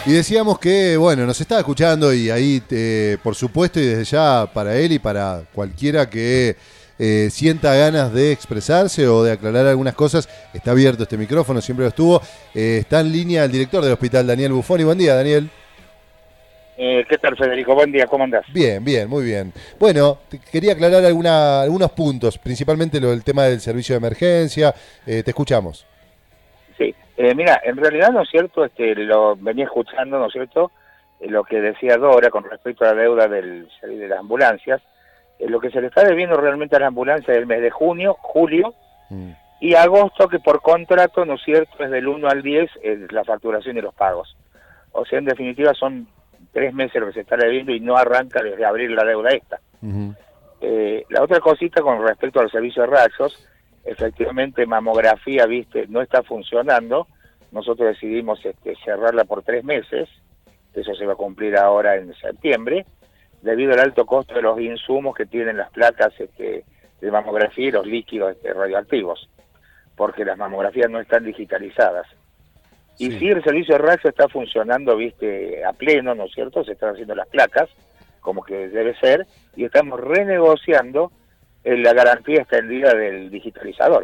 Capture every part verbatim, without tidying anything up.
Y decíamos que, bueno, nos estaba escuchando y ahí, eh, por supuesto, y desde ya para él y para cualquiera que eh, sienta ganas de expresarse o de aclarar algunas cosas, está abierto este micrófono, siempre lo estuvo. Eh, está en línea el director del hospital, Daniel Buffoni. Buen día, Daniel. Eh, ¿Qué tal, Federico? Buen día, ¿cómo andás? Bien, bien, muy bien. Bueno, te quería aclarar alguna, algunos puntos, principalmente lo del tema del servicio de emergencia. Eh, te escuchamos. Sí, eh, mira, en realidad, ¿no es cierto? Este, lo venía escuchando, ¿no es cierto? Eh, lo que decía Dora con respecto a la deuda del, de las ambulancias. Eh, lo que se le está debiendo realmente a las ambulancias es el mes de junio, julio mm. y agosto, que por contrato, ¿no es cierto?, es del uno al diez eh, la facturación y los pagos. O sea, en definitiva, son tres meses lo que se está debiendo y no arranca desde abril la deuda esta. Uh-huh. eh, la otra cosita con respecto al servicio de rayos, efectivamente mamografía, viste, no está funcionando. Nosotros decidimos este, cerrarla por tres meses, eso se va a cumplir ahora en septiembre, debido al alto costo de los insumos que tienen las placas este, de mamografía y los líquidos este, radioactivos, porque las mamografías no están digitalizadas. Y sí. sí, el servicio de rayos está funcionando, viste, a pleno, ¿no es cierto? Se están haciendo las placas, como que debe ser, y estamos renegociando eh, la garantía extendida del digitalizador.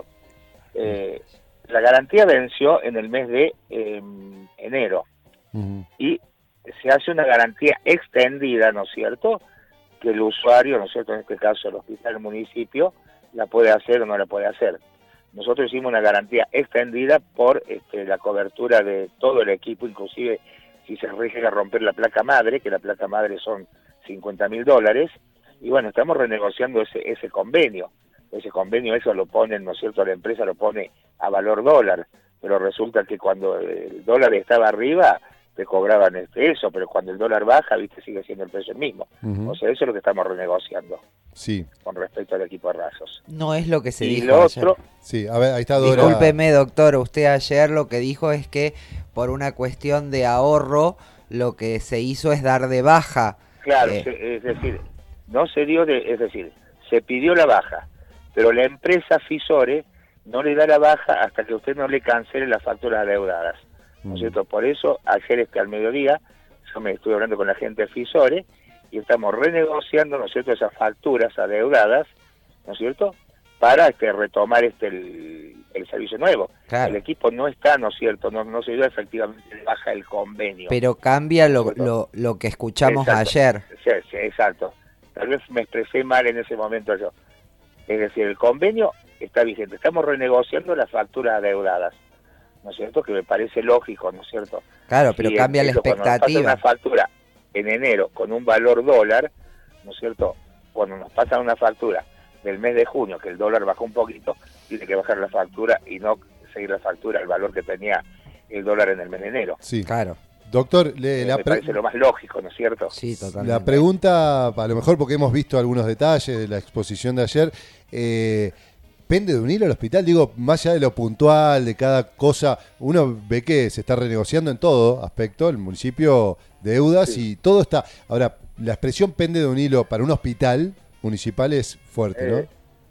Eh, la garantía venció en el mes de eh, enero, uh-huh. y se hace una garantía extendida, ¿no es cierto? Que el usuario, ¿no es cierto?, en este caso el hospital del municipio, la puede hacer o no la puede hacer. Nosotros hicimos una garantía extendida por este, la cobertura de todo el equipo, inclusive si se rige a romper la placa madre, que la placa madre son cincuenta mil dólares, y bueno, estamos renegociando ese, ese convenio. Ese convenio, eso lo ponen, ¿no es cierto?, la empresa lo pone a valor dólar, pero resulta que cuando el dólar estaba arriba, te cobraban este, eso, pero cuando el dólar baja, viste, sigue siendo el precio mismo. Uh-huh. O sea, eso es lo que estamos renegociando. Sí. Con respecto al equipo de rayos. No es lo que se y dijo lo otro, ayer. Sí, a ver, ahí está Dora. Discúlpeme, doctor, usted ayer lo que dijo es que por una cuestión de ahorro, lo que se hizo es dar de baja. Claro, eh. es decir, no se dio de, es decir, se pidió la baja, pero la empresa Fisore no le da la baja hasta que usted no le cancele las facturas adeudadas. ¿No es cierto? Por eso, ayer este, al mediodía, yo me estuve hablando con la gente de Fisore y estamos renegociando, ¿no es cierto?, esas facturas adeudadas, ¿no es cierto?, para este, retomar este el, el servicio nuevo. Claro. El equipo no está, ¿no es cierto?, no, no se dio efectivamente de baja el convenio. Pero cambia lo, lo, lo que escuchamos exacto. ayer. Sí, sí, exacto. Tal vez me expresé mal en ese momento yo. Es decir, el convenio está vigente. Estamos renegociando las facturas adeudadas, ¿no es cierto?, que me parece lógico, ¿no es cierto? Claro, pero y cambia la expectativa. Cuando nos pasa una factura en enero con un valor dólar, ¿no es cierto?, cuando nos pasan una factura del mes de junio, que el dólar bajó un poquito, tiene que bajar la factura y no seguir la factura al valor que tenía el dólar en el mes de enero. Sí, claro. Doctor, le, eh, la me pre- parece lo más lógico, ¿no es cierto? Sí, totalmente. La pregunta, a lo mejor porque hemos visto algunos detalles de la exposición de ayer, eh, ¿pende de un hilo el hospital? Digo, más allá de lo puntual, de cada cosa, uno ve que se está renegociando en todo aspecto, el municipio deudas sí. y todo está... Ahora, la expresión pende de un hilo para un hospital municipal es fuerte, ¿no? Eh,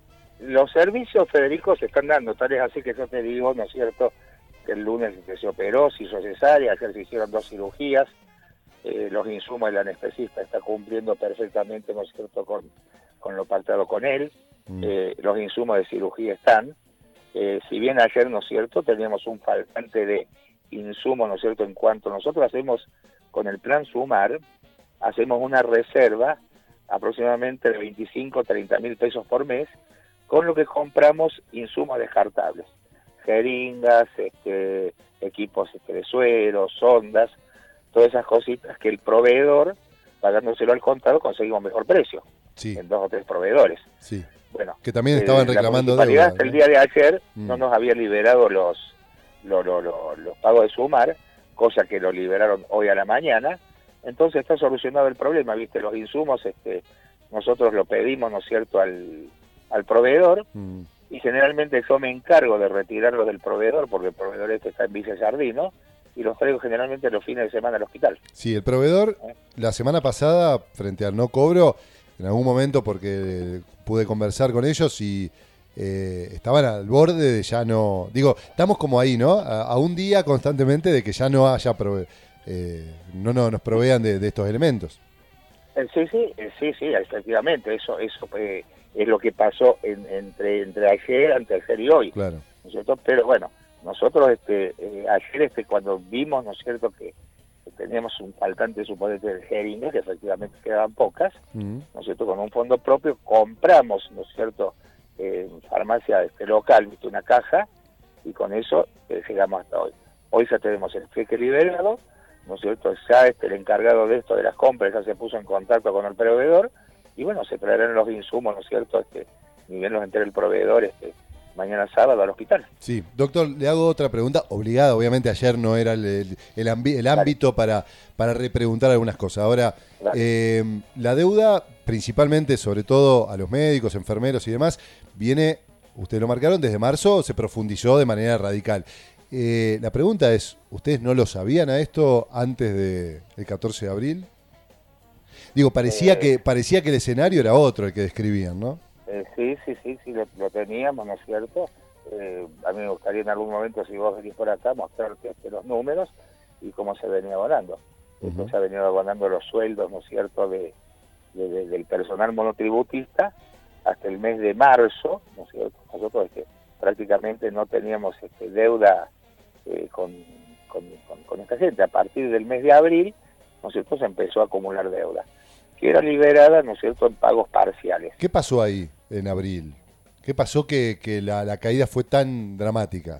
los servicios, Federico, se están dando, tal es así que yo te digo, ¿no es cierto?, que el lunes se operó, se hizo cesárea, ayer se hicieron dos cirugías, eh, los insumos del anestesista está cumpliendo perfectamente, ¿no es cierto?, con, con lo pactado con él, mm. eh, los insumos de cirugía están, eh, si bien ayer, ¿no es cierto?, teníamos un faltante de insumos, ¿no es cierto?, en cuanto nosotros hacemos con el plan Sumar, hacemos una reserva aproximadamente de veinticinco a treinta mil pesos por mes, con lo que compramos insumos descartables, jeringas, este, equipos este, de suero, sondas, todas esas cositas que el proveedor, pagándoselo al contado, conseguimos mejor precio, sí. en dos o tres proveedores. Sí. Bueno, que también estaban eh, reclamando la deuda, hasta ¿no? el día de ayer mm. no nos había liberado los, los, los, los, los pagos de Sumar, cosa que lo liberaron hoy a la mañana. Entonces está solucionado el problema, ¿viste? Los insumos, este, nosotros lo pedimos, ¿no es cierto?, al, al proveedor, mm. y generalmente yo me encargo de retirarlos del proveedor, porque el proveedor este está en Villa Sardino, y los traigo generalmente los fines de semana al hospital. Sí, el proveedor, ¿Eh? la semana pasada, frente al no cobro, en algún momento, porque pude conversar con ellos y eh, estaban al borde de ya no... Digo, estamos como ahí, ¿no? A, a un día constantemente de que ya no haya proveedor. eh, no, no nos provean de, de estos elementos. Eh, Sí, sí, eh, sí, sí, efectivamente, eso eso eh, es lo que pasó en- entre entre ayer, anteayer y hoy, Claro. ¿no es cierto? Pero bueno, nosotros este eh, ayer este cuando vimos, ¿no es cierto?, que, que teníamos un faltante suponente de jeringas, que efectivamente quedaban pocas, Mm. ¿no es cierto?, con un fondo propio, compramos, ¿no es cierto?, eh, en farmacia este local, ¿viste?, una caja, y con eso eh, llegamos hasta hoy. Hoy ya tenemos el cheque liberado, ¿no es cierto? Ya este, el encargado de esto, de las compras, ya se puso en contacto con el proveedor, y bueno, se traerán los insumos, ¿no es cierto?, este, ni bien los entere el proveedor, este, mañana sábado al hospital. Sí, doctor, le hago otra pregunta, obligada, obviamente ayer no era el, el, el ambi- el ámbito para, para repreguntar algunas cosas. Ahora, Dale. eh, la deuda, principalmente, sobre todo a los médicos, enfermeros y demás, viene, ustedes lo marcaron, desde marzo se profundizó de manera radical. Eh, la pregunta es, ¿ustedes no lo sabían a esto antes de, del catorce de abril? Digo, parecía, Eh, que, parecía que el escenario era otro el que describían, ¿no? Eh, sí, sí, sí, sí, lo, lo teníamos, ¿no es cierto? Eh, a mí me gustaría en algún momento, si vos venís por acá, mostrarte este, los números y cómo se venía abonando. Ujú. Esto se ha venido abonando los sueldos, ¿no es cierto?, de, de- de- del personal monotributista hasta el mes de marzo, ¿no es cierto? Nosotros este, prácticamente no teníamos este, deuda eh, con, con, con- con esta gente. A partir del mes de abril, ¿no es cierto?, se empezó a acumular deuda, que era liberada, ¿no es cierto?, en pagos parciales. ¿Qué pasó ahí en abril? ¿Qué pasó que, que la, la caída fue tan dramática?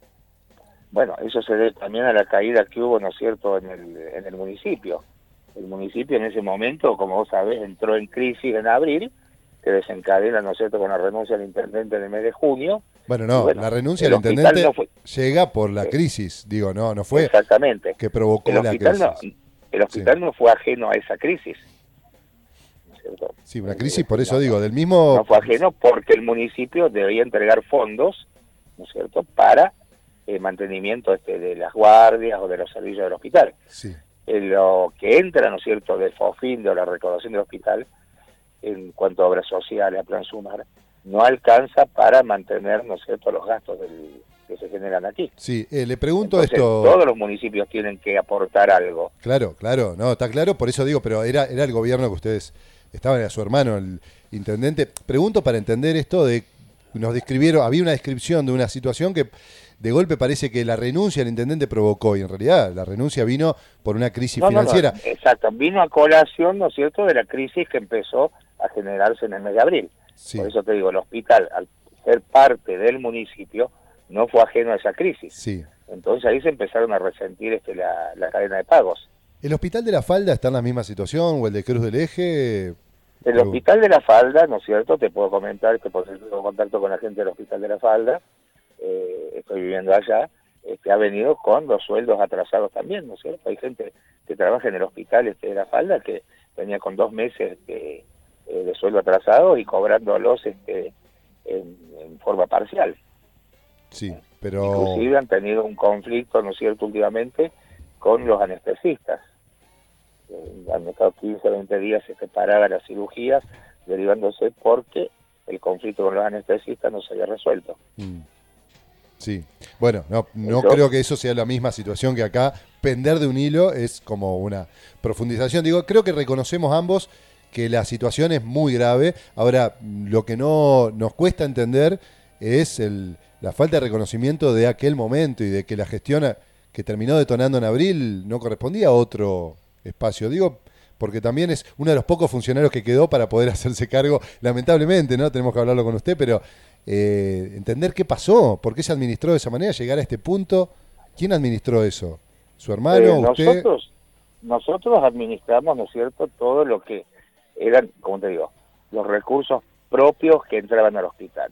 Bueno, eso se debe también a la caída que hubo, ¿no es cierto?, en el, en el municipio. El municipio en ese momento, como vos sabés, entró en crisis en abril, que desencadena, ¿no es cierto?, con la renuncia del intendente en el mes de junio. Bueno, no, Y bueno, la renuncia el del hospital intendente no fue- llega por la Sí. crisis, digo, no, no fue Exactamente. que provocó El la hospital, no, crisis. el hospital no fue ajeno a esa crisis, ¿no es cierto? Sí, una Es crisis, decir, por eso no, digo, no, del mismo... no fue ajeno porque el municipio debía entregar fondos, ¿no es cierto?, para el mantenimiento este, de las guardias o de los servicios del hospital. Sí, Eh, lo que entra, ¿no es cierto?, del FOFIN, de la recaudación del hospital, en cuanto a obras sociales, a Plan Sumar, no alcanza para mantener, ¿no es cierto?, los gastos del, que se generan aquí. sí, eh, le pregunto Entonces, esto... todos los municipios tienen que aportar algo. Claro, claro, no, está claro, por eso digo, pero era, era el gobierno que ustedes estaban, era su hermano, el intendente. Pregunto para entender esto de, nos describieron, había una descripción de una situación que de golpe parece que la renuncia del intendente provocó, y en realidad la renuncia vino por una crisis No, no, no, financiera. exacto, vino a colación, ¿no es cierto?, de la crisis que empezó a generarse en el mes de abril. Sí, Por eso te digo, el hospital, al ser parte del municipio, no fue ajeno a esa crisis. sí. Entonces ahí se empezaron a resentir este, la, la cadena de pagos. ¿El Hospital de la Falda está en la misma situación o el de Cruz del Eje? El Pregunto. Hospital de la Falda, ¿no es cierto?, te puedo comentar que por tengo contacto con la gente del Hospital de la Falda, eh, estoy viviendo allá, este, ha venido con los sueldos atrasados también, ¿no es cierto? Hay gente que trabaja en el Hospital este, de la Falda que venía con dos meses de, eh, de sueldo atrasado y cobrándolos este, en, en forma parcial. Sí, pero... Inclusive han tenido un conflicto, ¿no es cierto?, últimamente con los anestesistas. Eh, han estado quince, veinte días separadas las cirugías, derivándose porque el conflicto con los anestesistas no se había resuelto. Mm. Sí, bueno, no, no Eso- creo que eso sea la misma situación que acá. Pender de un hilo es como una profundización. Digo, creo que reconocemos ambos que la situación es muy grave. Ahora, lo que no nos cuesta entender es el, la falta de reconocimiento de aquel momento y de que la gestión a- que terminó detonando en abril no correspondía a otro espacio. Digo, porque también es uno de los pocos funcionarios que quedó para poder hacerse cargo, lamentablemente, ¿no? Tenemos que hablarlo con usted, pero eh, entender qué pasó, por qué se administró de esa manera, llegar a este punto. ¿Quién administró eso? ¿Su hermano? Eh, ¿Usted? nosotros, nosotros administramos, ¿no es cierto?, todo lo que eran, como te digo, los recursos propios que entraban al hospital.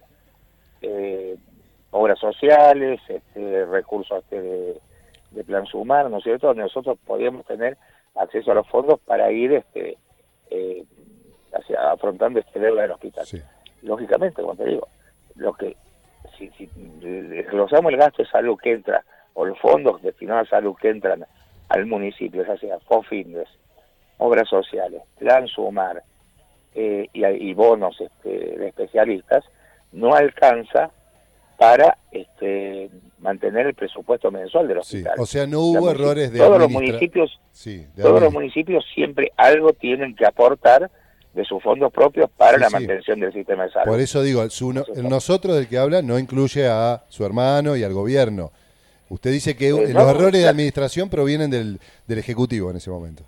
Eh, obras sociales, este, recursos este, de, de Plan Sumar, ¿no es cierto?, donde nosotros podíamos tener acceso a los fondos para ir este, eh, hacia, afrontando este deuda del hospital. Sí. Lógicamente, como te digo, lo que si, si desglosamos el gasto de salud que entra, o los fondos destinados a salud que entran al municipio, ya sea FOFINDES, obras sociales, Plan Sumar eh, y, y bonos este, de especialistas, no alcanza para este, mantener el presupuesto mensual del hospital. Sí, o sea, no hubo La, errores de todos los administra... municipios sí, de todos administra... los municipios siempre algo tienen que aportar de sus fondos propios para sí, la sí. mantención del sistema de salud. Por eso digo, su, no, el nosotros del que habla no incluye a su hermano y al gobierno. Usted dice que eh, no, los errores de la... administración provienen del, del Ejecutivo en ese momento.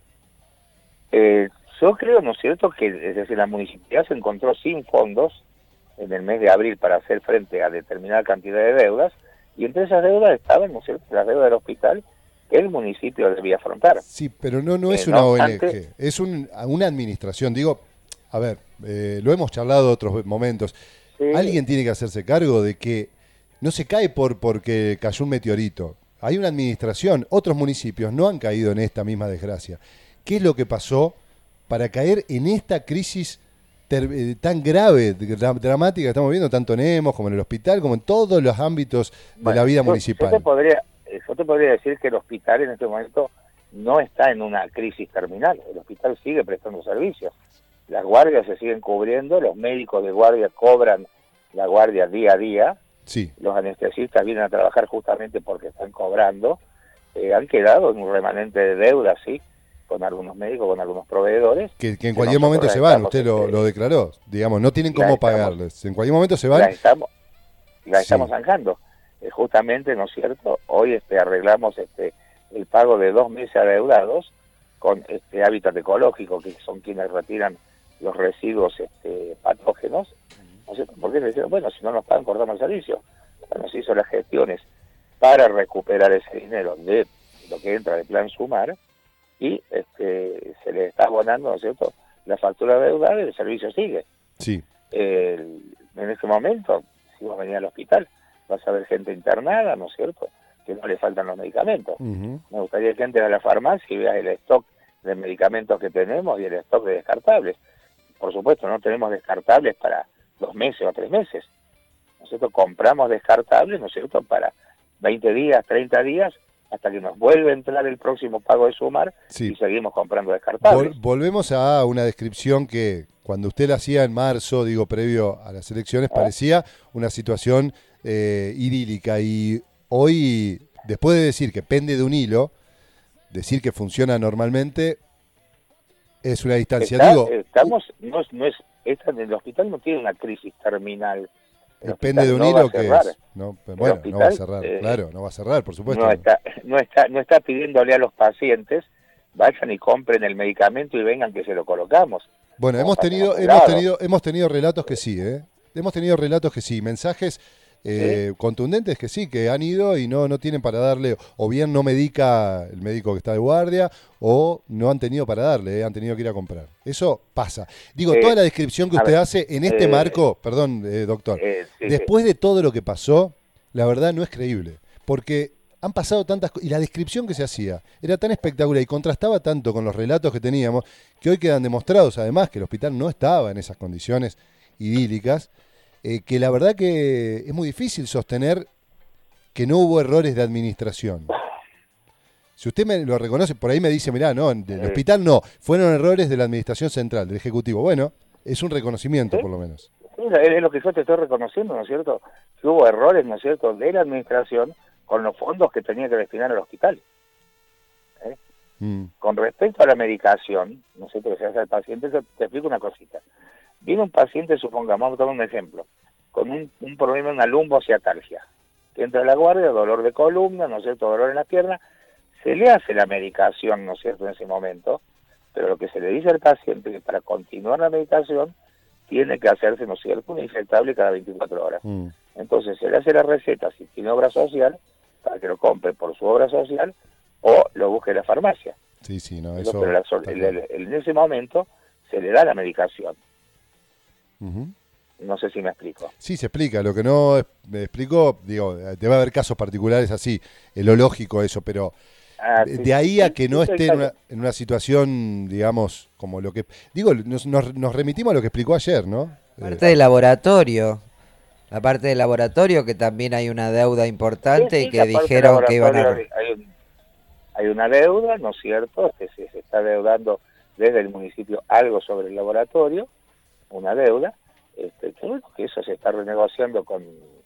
Eh, yo creo, ¿no es cierto?, que es decir, la municipalidad se encontró sin fondos en el mes de abril para hacer frente a determinada cantidad de deudas, y entre esas deudas estaban, ¿no es cierto?, las deudas del hospital que el municipio debía afrontar. Sí, pero no, no es eh, una no O N G, obstante, es un, una administración. Digo, a ver, eh, lo hemos charlado en otros momentos. sí. Alguien tiene que hacerse cargo de que no se cae por porque cayó un meteorito. Hay una administración, otros municipios no han caído en esta misma desgracia. ¿Qué es lo que pasó para caer en esta crisis ter, eh, tan grave, dra, dramática que estamos viendo, tanto en Emos como en el hospital, como en todos los ámbitos de bueno, la vida yo, municipal? Yo te, podría, yo te podría decir que el hospital en este momento no está en una crisis terminal. El hospital sigue prestando servicios. Las guardias se siguen cubriendo, los médicos de guardia cobran la guardia día a día. Sí. Los anestesistas vienen a trabajar justamente porque están cobrando. Eh, han quedado en un remanente de deuda, sí, con algunos médicos, con algunos proveedores. Que, que en cualquier momento se van, usted lo, lo declaró. Digamos, no tienen cómo pagarles. En cualquier momento se van. La estamos, la sí. estamos zanjando. Eh, justamente, ¿no es cierto? Hoy este, arreglamos este el pago de dos meses adeudados con este Hábitat Ecológico, que son quienes retiran los residuos este, patógenos. ¿No sé por qué le dijeron? Bueno, si no nos pagan, cortamos el servicio. Bueno, se hizo las gestiones para recuperar ese dinero de lo que entra del plan Sumar y este, se le está abonando, ¿no es cierto?, la factura deudada y el servicio sigue. Sí. El, en este momento, si vos venís al hospital, vas a ver gente internada, ¿no es cierto?, que no le faltan los medicamentos. Uh-huh. Me gustaría que entres a la farmacia y veas el stock de medicamentos que tenemos y el stock de descartables. Por supuesto, no tenemos descartables para dos meses o tres meses. Nosotros compramos descartables, ¿no es cierto?, para veinte días, treinta días, hasta que nos vuelve a entrar el próximo pago de Sumar, sí. Y seguimos comprando descartables. Vol- volvemos a una descripción que cuando usted la hacía en marzo, digo, previo a las elecciones, ¿Ah? parecía una situación eh, idílica, y hoy, después de decir que pende de un hilo, decir que funciona normalmente, es una distancia. Está, digo, estamos, no es, no es, esta, el hospital no tiene una crisis terminal. Depende de un no hilo que es. No, bueno, hospital, no va a cerrar, eh, claro, no va a cerrar, por supuesto. No está, no está, no está pidiéndole a los pacientes vayan y compren el medicamento y vengan que se lo colocamos. Bueno, hemos tenido, hemos tenido, hemos tenido relatos que sí, ¿eh? Hemos tenido relatos que sí, mensajes eh, ¿Sí? contundentes que sí, que han ido y no, no tienen para darle, o bien no medica el médico que está de guardia, o no han tenido para darle, ¿eh? Han tenido que ir a comprar. Eso pasa. Digo, eh, toda la descripción que usted ver, hace en este eh, marco, perdón, eh, doctor, eh, sí, después sí. de todo lo que pasó, la verdad no es creíble, porque han pasado tantas cosas, y la descripción que se hacía era tan espectacular y contrastaba tanto con los relatos que teníamos, que hoy quedan demostrados, además, que el hospital no estaba en esas condiciones idílicas, eh, que la verdad que es muy difícil sostener que no hubo errores de administración. Si usted me lo reconoce, por ahí me dice, mirá, no, del sí. hospital no, fueron errores de la administración central, del Ejecutivo. Bueno, es un reconocimiento, ¿sí? por lo menos. Sí, es lo que yo te estoy reconociendo, ¿no es cierto? Que hubo errores, ¿no es cierto?, de la administración con los fondos que tenía que destinar al hospital. ¿Eh? Mm. Con respecto a la medicación, ¿no es cierto?, que se hace al paciente, te explico una cosita. Viene un paciente, supongamos, vamos a tomar un ejemplo, con un, un problema, una lumbociatalgia, que entra a la guardia, dolor de columna, ¿no es cierto?, dolor en la pierna, se le hace la medicación, ¿no es cierto?, en ese momento, pero lo que se le dice al paciente es que para continuar la medicación tiene que hacerse, ¿no es cierto?, un inyectable cada veinticuatro horas. Mm. Entonces se le hace la receta si tiene obra social, para que lo compre por su obra social, o lo busque en la farmacia. Sí, sí, no, eso... eso... Pero la, el, el, el, en ese momento se le da la medicación. Uh-huh. No sé si me explico. Sí, se explica. Lo que no me explico, digo, debe haber casos particulares así, es lo lógico eso, pero ah, sí, de ahí a que no sí, esté en una, en una situación, digamos, como lo que... Digo, nos, nos, nos remitimos a lo que explicó ayer, ¿no? Parte eh, del laboratorio. La parte del laboratorio, que también hay una deuda importante, sí, sí, y que dijeron que iban a... Hay, un, hay una deuda, ¿no es cierto?, que se, se está deudando desde el municipio algo sobre el laboratorio, una deuda, este, que eso se está renegociando con,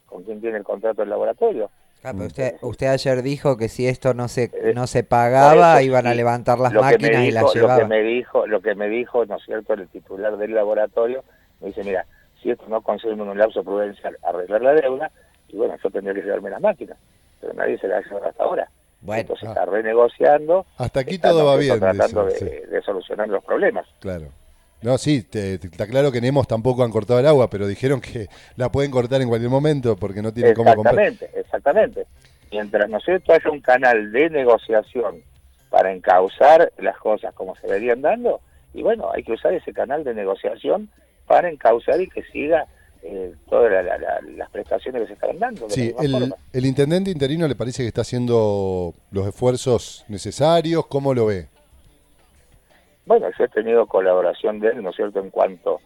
con quién tiene el contrato del laboratorio. Ah, pero usted, usted ayer dijo que si esto no se Eh, no se pagaba, eso, iban a sí. levantar las Lo que me máquinas y dijo, las lo que llevaban. me dijo, lo que me dijo, ¿no es cierto?, el titular del laboratorio, me dice, mira, si esto no conseguimos en un lapso prudencial arreglar la deuda, y bueno, yo tendría que llevarme las máquinas, pero nadie se las ha llevado hasta ahora. Bueno, Esto se ah. está renegociando. Hasta aquí están, todo ¿no va es cierto?, bien, tratando dicen, de, sí. de solucionar los problemas. Claro. No, sí, te, te- está claro que en Hemos tampoco han cortado el agua, pero dijeron que la pueden cortar en cualquier momento porque no tienen cómo comprar. Exactamente, exactamente. Mientras, ¿no es cierto?, haya un canal de negociación para encauzar las cosas como se venían dando, y bueno, hay que usar ese canal de negociación para encauzar y que siga eh, todas la, la, la, las prestaciones que se están dando de Sí, la misma el, forma. el intendente interino le parece que está haciendo los esfuerzos necesarios, ¿cómo lo ve? Bueno, yo he tenido colaboración de él, ¿no es cierto?, en cuanto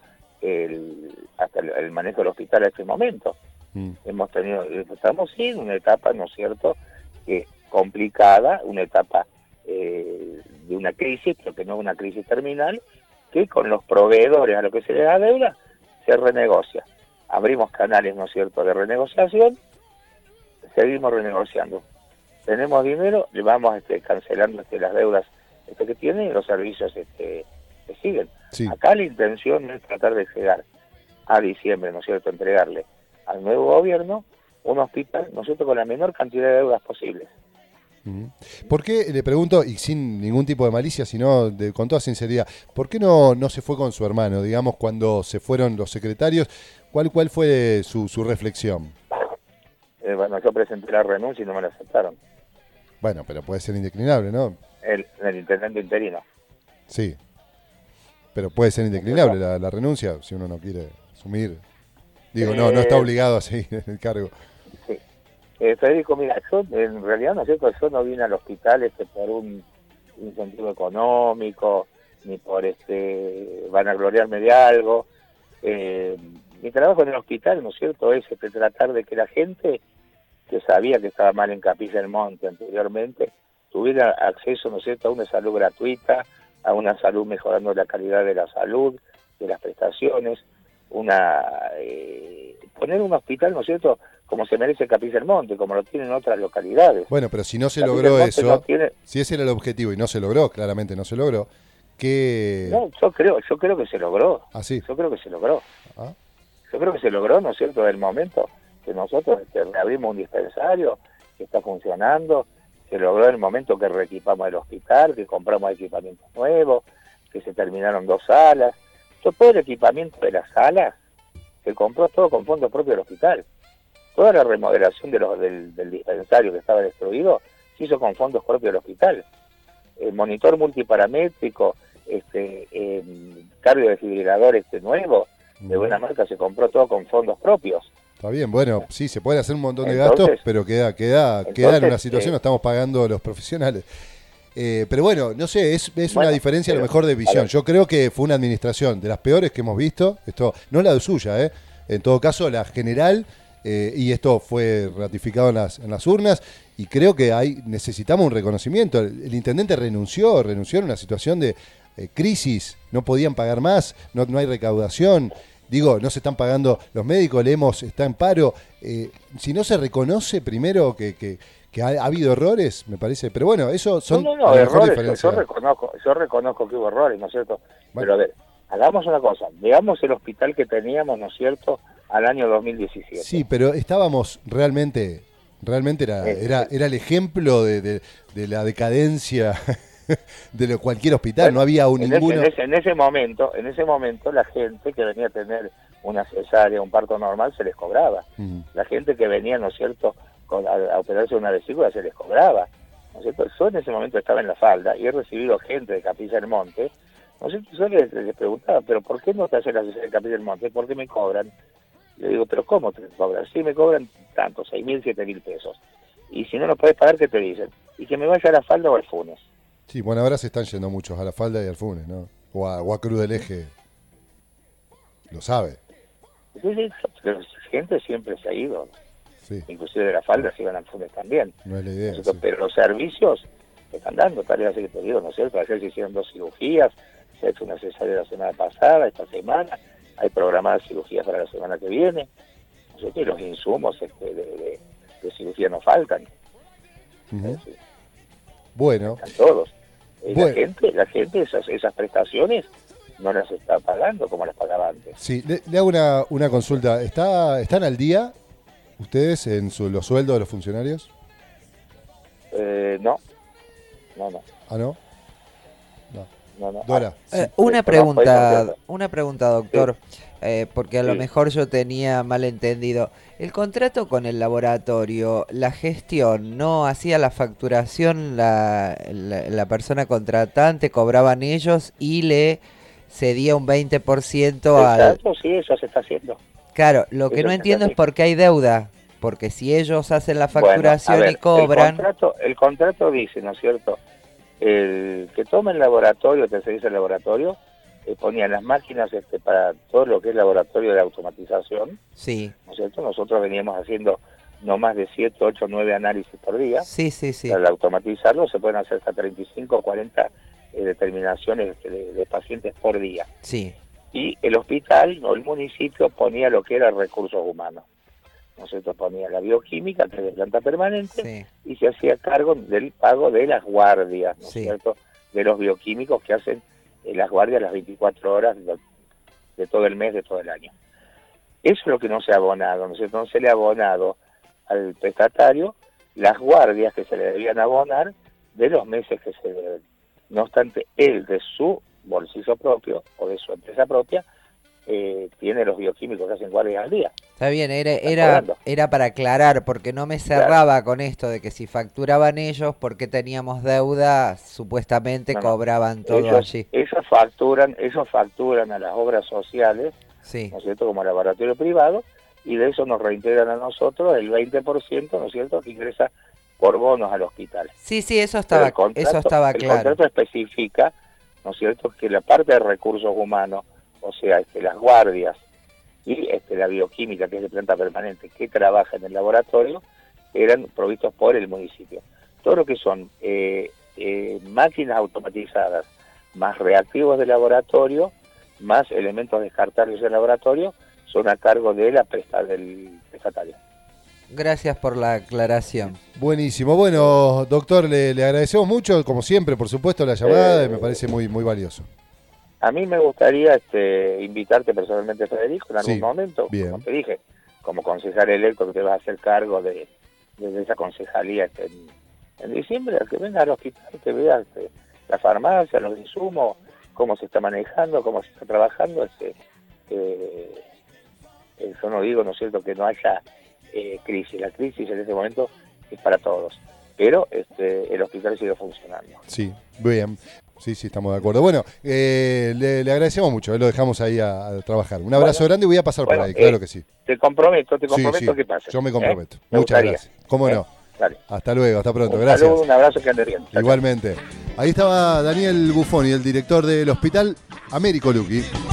el, hasta el, el manejo del hospital a este momento. Mm. Hemos tenido, estamos sí en una etapa, ¿no es cierto?, que complicada, una etapa eh, de una crisis, pero que no es una crisis terminal, que con los proveedores a lo que se les da deuda, se renegocia. Abrimos canales, ¿no es cierto?, de renegociación, seguimos renegociando. Tenemos dinero, le vamos este, cancelando este, las deudas este, que tiene y los servicios este, que siguen. Sí. Acá la intención es tratar de llegar a diciembre, ¿no es cierto?, entregarle al nuevo gobierno un hospital, ¿no es cierto?, con la menor cantidad de deudas posibles. Mm. ¿Por qué, le pregunto, y sin ningún tipo de malicia, sino de, con toda sinceridad, ¿por qué no, no se fue con su hermano? Digamos, cuando se fueron los secretarios, ¿cuál, cuál fue su, su reflexión? Eh, bueno, yo presenté la renuncia y no me la aceptaron. Bueno, pero puede ser indeclinable, ¿no? El, el intendente interino. Sí. Pero puede ser indeclinable la, la renuncia si uno no quiere asumir. Digo, no, no está obligado a seguir en el cargo. Sí. Eh, Federico, mira, yo en realidad, ¿no es cierto?, yo no vine al hospital este, por un incentivo económico, ni por este vanagloriarme de algo. Eh, mi trabajo en el hospital, ¿no es cierto?, es este, tratar de que la gente que sabía que estaba mal en Capilla del Monte anteriormente, tuviera acceso, ¿no es cierto?, a una salud gratuita, a una salud mejorando la calidad de la salud, de las prestaciones, una eh, poner un hospital, ¿no es cierto?, como se merece Capilla del Monte, como lo tienen otras localidades. Bueno, pero si no se Capilla logró del Monte eso, no tiene... si ese era el objetivo y no se logró, claramente no se logró, que... No, yo creo, yo creo que se logró. Ah, sí. Yo creo que se logró. Ah. Yo creo que se logró, ¿no es cierto?, del momento que nosotros este, reabrimos un dispensario que está funcionando, se logró el momento que reequipamos el hospital, que compramos equipamientos nuevos, que se terminaron dos salas. Todo el equipamiento de las salas se compró todo con fondos propios del hospital. Toda la remodelación de los, del, del dispensario que estaba destruido se hizo con fondos propios del hospital. El monitor multiparamétrico, este, eh, cardio desfibrilador este nuevo, de buena marca, se compró todo con fondos propios. Está bien, bueno, sí, se puede hacer un montón de Entonces, gastos, pero queda queda entonces, queda en una situación, eh, no estamos pagando los profesionales. Eh, pero bueno, no sé, es, es bueno, una diferencia a lo pero, mejor de visión. ver, Yo creo que fue una administración de las peores que hemos visto, esto no la suya, ¿eh? En todo caso la general, eh, y esto fue ratificado en las, en las urnas, y creo que hay necesitamos un reconocimiento. El, el intendente renunció, renunció en una situación de eh, crisis, no podían pagar más, no, no hay recaudación. Digo, no se están pagando los médicos, Lemos está en paro. Eh, si no se reconoce primero que, que, que ha, ha habido errores, me parece. Pero bueno, eso son no, no, no, a lo mejor errores, yo, diferencias. yo reconozco, yo reconozco que hubo errores, ¿no es cierto? Bueno. Pero a ver, hagamos una cosa, veamos el hospital que teníamos, ¿no es cierto?, al año dos mil diecisiete. Sí, pero estábamos realmente, realmente era, Eh, era, era el ejemplo de, de, de la decadencia de lo, cualquier hospital, bueno, no había un, en, ninguno. ese, en, ese, en ese momento, en ese momento la gente que venía a tener una cesárea, un parto normal, se les cobraba. Mm. La gente que venía, ¿no es cierto?, con, a, a operarse una vesícula, se les cobraba. ¿No es cierto? Yo en ese momento estaba en la falda y he recibido gente de Capilla del Monte, ¿no es cierto? Yo les, les preguntaba, ¿pero por qué no te hacen la cesárea de Capilla del Monte? ¿Por qué me cobran? Le digo, ¿pero cómo te cobran? Sí, me cobran tanto, seis mil, siete mil pesos. Y si no lo puedes pagar, ¿qué te dicen? Y que me vaya a la falda o al Funes. Sí, bueno, ahora se están yendo muchos a la falda y al Funes, ¿no? O a, o a Cruz del Eje. Lo sabe. Sí, sí, pero gente siempre se ha ido. Sí. Inclusive de la falda se iban al Funes también. No es la idea. ¿No? Sí. Pero los servicios se están dando, tal vez así que te digo, ¿no es cierto? Ayer se hicieron dos cirugías, se ha hecho una cesárea la semana pasada, esta semana, hay programadas cirugías para la semana que viene. ¿No es y los insumos este, de, de, de cirugía no faltan. Ujú. Sí, Bueno, están todos. Eh, Bueno. La gente, la gente esas, esas prestaciones no las está pagando como las pagaba antes. sí, le, le hago una, una consulta. ¿Está, ¿Están al día ustedes en su- los sueldos de los funcionarios? Eh, no, no, no, ¿Ah, no? No. no, no. Dora. Ah, Eh, Sí. una Desconozco pregunta, eso, una pregunta, doctor, eh, porque a lo Sí. mejor yo tenía mal entendido. El contrato con el laboratorio, la gestión, ¿no hacía la facturación la, la, la persona contratante, cobraban ellos y le cedía un veinte por ciento al... Exacto, sí, eso se está haciendo. Claro, lo que Eso no se entiendo está es por qué hay deuda, porque si ellos hacen la Bueno, a facturación ver, y cobran... El contrato, el contrato dice, ¿no es cierto? El que toma el laboratorio, te dice el laboratorio, eh, ponía las máquinas este, para todo lo que es laboratorio de automatización, Sí, ¿no es cierto? Nosotros veníamos haciendo no más de siete, ocho, nueve análisis por día. sí, sí, sí, Al automatizarlo se pueden hacer hasta treinta y cinco o cuarenta eh, determinaciones de, de pacientes por día. sí, Y el hospital o el municipio ponía lo que era recursos humanos. ¿No es cierto? Ponía la bioquímica, que es de planta permanente, sí, y se hacía cargo del pago de las guardias, ¿no es Sí. cierto? De los bioquímicos que hacen eh, las guardias las veinticuatro horas de, de todo el mes, de todo el año. Eso es lo que no se ha abonado, ¿no es cierto? No se le ha abonado al prestatario las guardias que se le debían abonar de los meses que se deben. No obstante, él de su bolsillo propio o de su empresa propia eh, tiene los bioquímicos que hacen guardias al día. está bien, era, Están era, cobrando. era para aclarar, porque no me cerraba con esto de que si facturaban ellos, porque teníamos deuda, supuestamente No, no. cobraban todo Ellos, allí. ellos facturan, ellos facturan a las obras sociales, Sí, ¿no es cierto?, como laboratorio privado, y de eso nos reintegran a nosotros el veinte por ciento, ¿no es cierto?, que ingresa por bonos al hospital. sí, sí, eso Pero estaba, el contrato, eso estaba el claro. contrato especifica, ¿no es cierto?, que la parte de recursos humanos, o sea, este, las guardias y este, la bioquímica, que es de planta permanente, que trabaja en el laboratorio, eran provistos por el municipio. Todo lo que son eh, eh, máquinas automatizadas, más reactivos de laboratorio, más elementos descartables del laboratorio, son a cargo de la presta, del prestatario. Gracias por la aclaración. Buenísimo. Bueno, doctor, le, le agradecemos mucho, como siempre, por supuesto, la llamada, Eh, y me parece muy, muy valioso. A mí me gustaría este, invitarte personalmente, Federico, en algún Sí, momento, bien. como te dije, como concejal electo que te vas a hacer cargo de, de esa concejalía este, en, en diciembre, a que venga al hospital, que veas este, la farmacia, los insumos, cómo se está manejando, cómo se está trabajando. Este, eh, eh, yo no digo, ¿no es cierto?, que no haya eh, crisis. La crisis en este momento es para todos, pero este, el hospital sigue funcionando. Sí, bien. Sí, sí, estamos de acuerdo. Bueno, eh, le, le agradecemos mucho, eh, lo dejamos ahí a, a trabajar. Un abrazo Bueno, grande y voy a pasar bueno, por ahí, claro eh, que sí. Te comprometo, te Sí, comprometo sí, que pase. yo me comprometo. ¿eh? Me Muchas gustaría. gracias. ¿Cómo ¿eh? no? Dale. Hasta luego, hasta pronto. Un Gracias. saludo, un abrazo, que ande bien. Chao, chao. Igualmente. Ahí estaba Daniel Buffoni, el director del Hospital Américo Luqui.